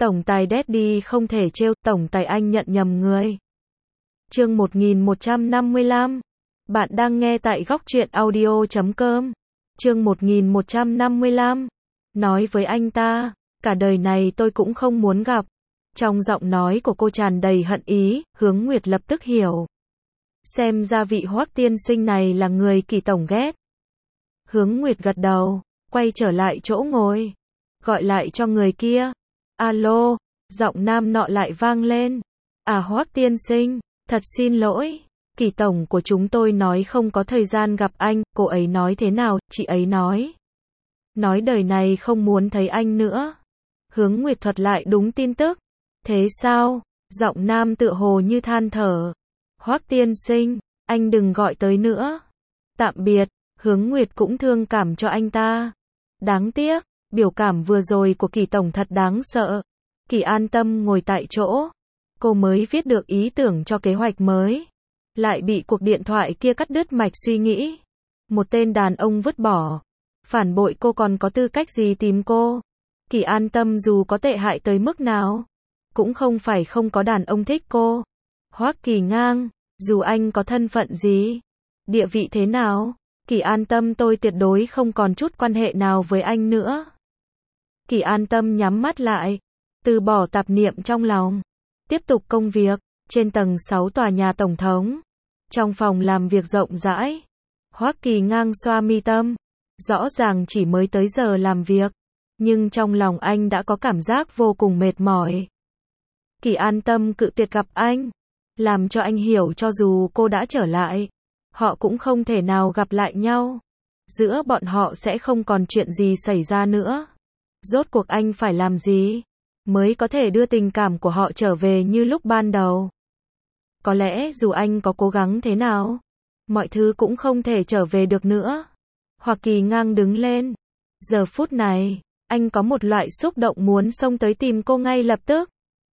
Tổng tài Daddy không thể trêu, tổng tài anh nhận nhầm người. Chương 1155. Bạn đang nghe tại góc truyện audio.com. Chương 1155. Nói với anh ta, cả đời này tôi cũng không muốn gặp. Trong giọng nói của cô tràn đầy hận ý, Hướng Nguyệt lập tức hiểu. Xem ra vị Hoắc tiên sinh này là người Kỳ tổng ghét. Hướng Nguyệt gật đầu, quay trở lại chỗ ngồi. Gọi lại cho người kia. Alo, giọng nam nọ lại vang lên. À Hoắc tiên sinh, thật xin lỗi. Kỳ tổng của chúng tôi nói không có thời gian gặp anh, cô ấy nói thế nào, chị ấy nói. Nói đời này không muốn thấy anh nữa. Hướng Nguyệt thuật lại đúng tin tức. Thế sao? Giọng nam tựa hồ như than thở. Hoắc tiên sinh, anh đừng gọi tới nữa. Tạm biệt, Hướng Nguyệt cũng thương cảm cho anh ta. Đáng tiếc, biểu cảm vừa rồi của Kỳ tổng thật đáng sợ. Kỳ an tâm ngồi tại chỗ. Cô mới viết được ý tưởng cho kế hoạch mới. Lại bị cuộc điện thoại kia cắt đứt mạch suy nghĩ. Một tên đàn ông vứt bỏ. Phản bội cô còn có tư cách gì tìm cô. Kỳ an tâm dù có tệ hại tới mức nào. Cũng không phải không có đàn ông thích cô. Hoắc Kỳ Ngang, dù anh có thân phận gì, địa vị thế nào, Kỳ an tâm tôi tuyệt đối không còn chút quan hệ nào với anh nữa. Kỳ an tâm nhắm mắt lại, từ bỏ tạp niệm trong lòng, tiếp tục công việc, trên tầng 6 tòa nhà tổng thống. Trong phòng làm việc rộng rãi, Hoắc Kỳ Ngang xoa mi tâm, rõ ràng chỉ mới tới giờ làm việc, nhưng trong lòng anh đã có cảm giác vô cùng mệt mỏi. Kỳ an tâm cự tuyệt gặp anh, làm cho anh hiểu cho dù cô đã trở lại, họ cũng không thể nào gặp lại nhau. Giữa bọn họ sẽ không còn chuyện gì xảy ra nữa. Rốt cuộc anh phải làm gì mới có thể đưa tình cảm của họ trở về như lúc ban đầu? Có lẽ dù anh có cố gắng thế nào, mọi thứ cũng không thể trở về được nữa. Hoắc Kỳ Ngang đứng lên. Giờ phút này, anh có một loại xúc động muốn xông tới tìm cô ngay lập tức.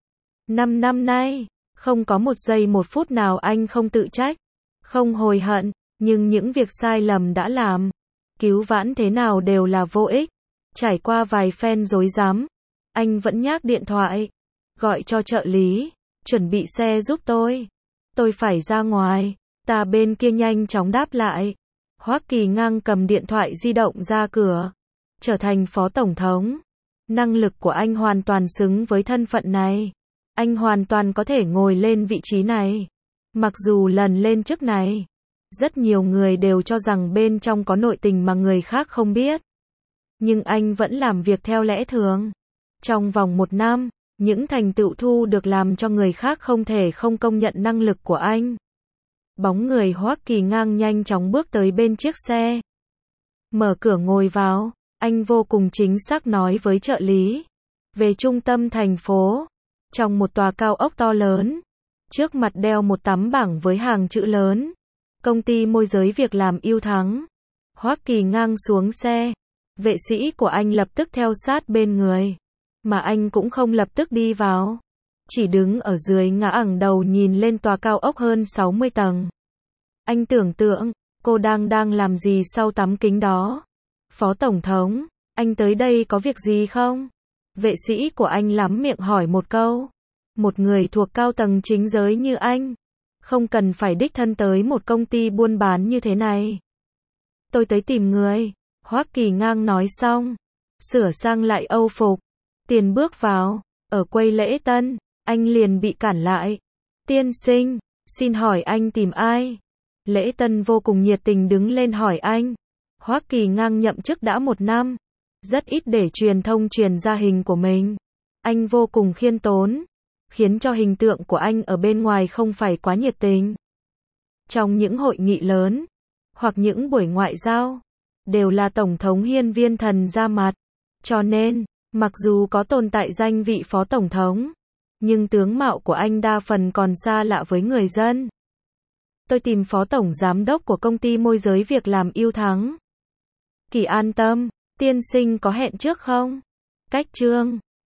5 năm nay, không có một giây một phút nào anh không tự trách, không hối hận, nhưng những việc sai lầm đã làm, cứu vãn thế nào đều là vô ích. Trải qua vài phen rối rắm, anh vẫn nhác điện thoại, gọi cho trợ lý, chuẩn bị xe giúp tôi phải ra ngoài. Ta bên kia nhanh chóng đáp lại. Hoắc Kỳ Ngang cầm điện thoại di động ra cửa, trở thành phó tổng thống. Năng lực của anh hoàn toàn xứng với thân phận này. Anh hoàn toàn có thể ngồi lên vị trí này. Mặc dù lần lên chức này, rất nhiều người đều cho rằng bên trong có nội tình mà người khác không biết. Nhưng anh vẫn làm việc theo lẽ thường. Trong vòng 1 năm, những thành tựu thu được làm cho người khác không thể không công nhận năng lực của anh. Bóng người Hoắc Kỳ Ngang nhanh chóng bước tới bên chiếc xe. Mở cửa ngồi vào, anh vô cùng chính xác nói với trợ lý. Về trung tâm thành phố, trong một tòa cao ốc to lớn, trước mặt đeo một tấm bảng với hàng chữ lớn. Công ty môi giới việc làm Ưu Thắng. Hoắc Kỳ Ngang xuống xe. Vệ sĩ của anh lập tức theo sát bên người. Mà anh cũng không lập tức đi vào. Chỉ đứng ở dưới ngã ẳng đầu nhìn lên tòa cao ốc hơn 60 tầng. Anh tưởng tượng, cô đang làm gì sau tấm kính đó. Phó tổng thống, anh tới đây có việc gì không? Vệ sĩ của anh lắm miệng hỏi một câu. Một người thuộc cao tầng chính giới như anh, không cần phải đích thân tới một công ty buôn bán như thế này. Tôi tới tìm người. Hoắc Kỳ Ngang nói xong, sửa sang lại âu phục, tiền bước vào. Ở quầy lễ tân, anh liền bị cản lại. Tiên sinh, xin hỏi anh tìm ai? Lễ tân vô cùng nhiệt tình đứng lên hỏi anh. Hoắc Kỳ Ngang nhậm chức đã 1 năm, rất ít để truyền thông truyền ra hình của mình. Anh vô cùng khiêm tốn, khiến cho hình tượng của anh ở bên ngoài không phải quá nhiệt tình. Trong những hội nghị lớn, hoặc những buổi ngoại giao, đều là Tổng thống Hiên Viên Thần ra mặt. Cho nên, mặc dù có tồn tại danh vị phó tổng thống, nhưng tướng mạo của anh đa phần còn xa lạ với người dân. Tôi tìm phó tổng giám đốc của công ty môi giới việc làm Ưu Thắng. Kỳ an tâm, tiên sinh có hẹn trước không? Cách chương